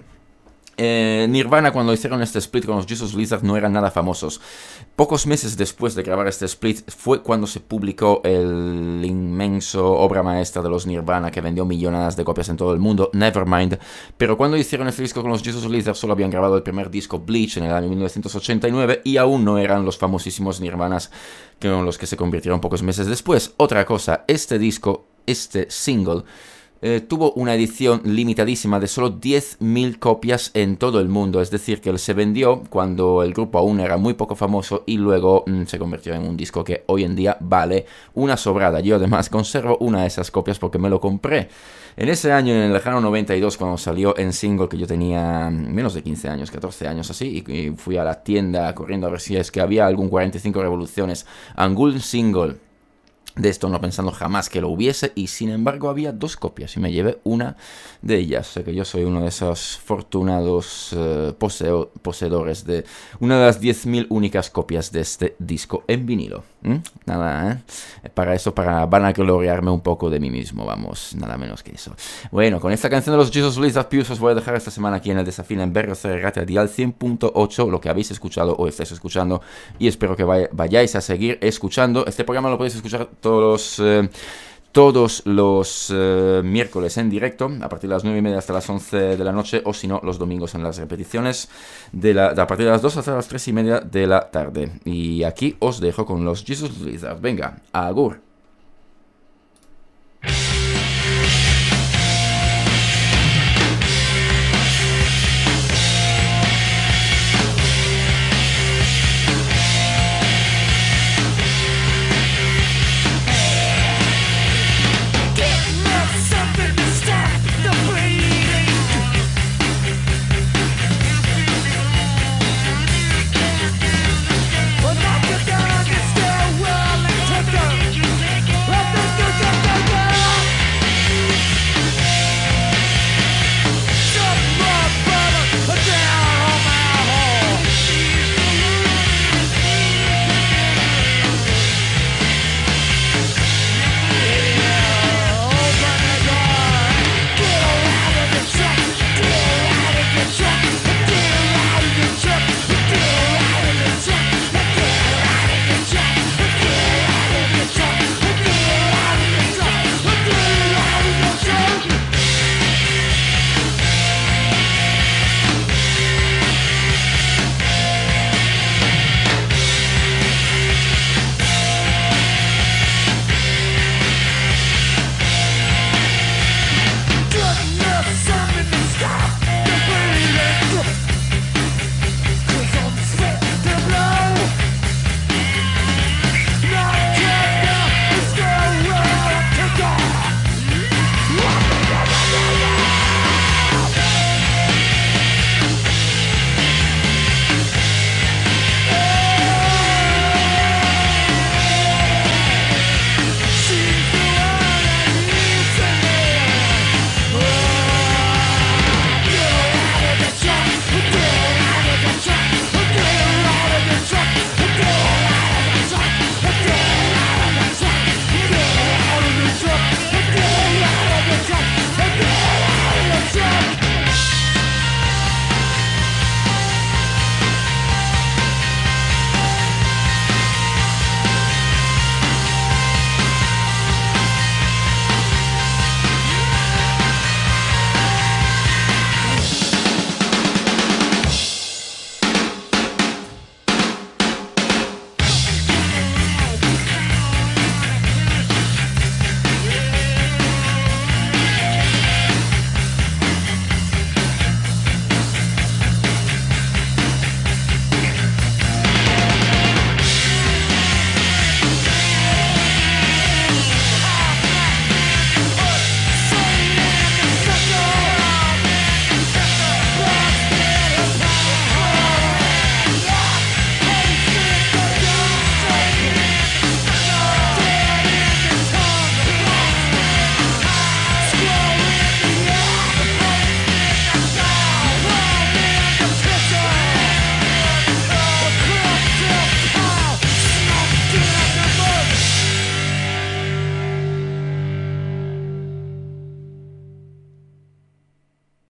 Nirvana, cuando hicieron este split con los Jesus Lizards, no eran nada famosos. Pocos meses después de grabar este split fue cuando se publicó el inmenso obra maestra de los Nirvana que vendió millonadas de copias en todo el mundo, Nevermind. Pero cuando hicieron este disco con los Jesus Lizards solo habían grabado el primer disco, Bleach, en el año 1989 y aún no eran los famosísimos Nirvanas con los que se convirtieron pocos meses después. Otra cosa, este disco, este single, tuvo una edición limitadísima de solo 10.000 copias en todo el mundo, es decir, que se vendió cuando el grupo aún era muy poco famoso y luego se convirtió en un disco que hoy en día vale una sobrada. Yo además conservo una de esas copias porque me lo compré en ese año, en el lejano 92, cuando salió en single, que yo tenía menos de 15 años, 14 años así, y fui a la tienda corriendo a ver si es que había algún 45 revoluciones, algún single de esto, no pensando jamás que lo hubiese, y sin embargo había 2 copias y me llevé una de ellas. O sea que yo soy uno de esos fortunados poseedores de una de las 10.000 únicas copias de este disco en vinilo. Nada, para eso, para vanagloriarme un poco de mí mismo, vamos, nada menos que eso. Bueno, con esta canción de los Jesus Lizard Pius os voy a dejar esta semana aquí en el Desafío en BRC Radial 100.8, lo que habéis escuchado o estáis escuchando, y espero que vayáis a seguir escuchando. Este programa lo podéis escuchar todos los miércoles en directo a partir de las 9:30 hasta las 11 de la noche, o si no, los domingos en las repeticiones a partir de las 2 hasta las 3:30 de la tarde. Y aquí os dejo con los Jesus Lizard. Venga, agur.